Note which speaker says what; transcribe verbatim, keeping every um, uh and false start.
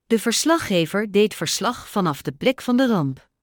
Speaker 1: De verslaggever deed verslag vanaf de plek van de ramp.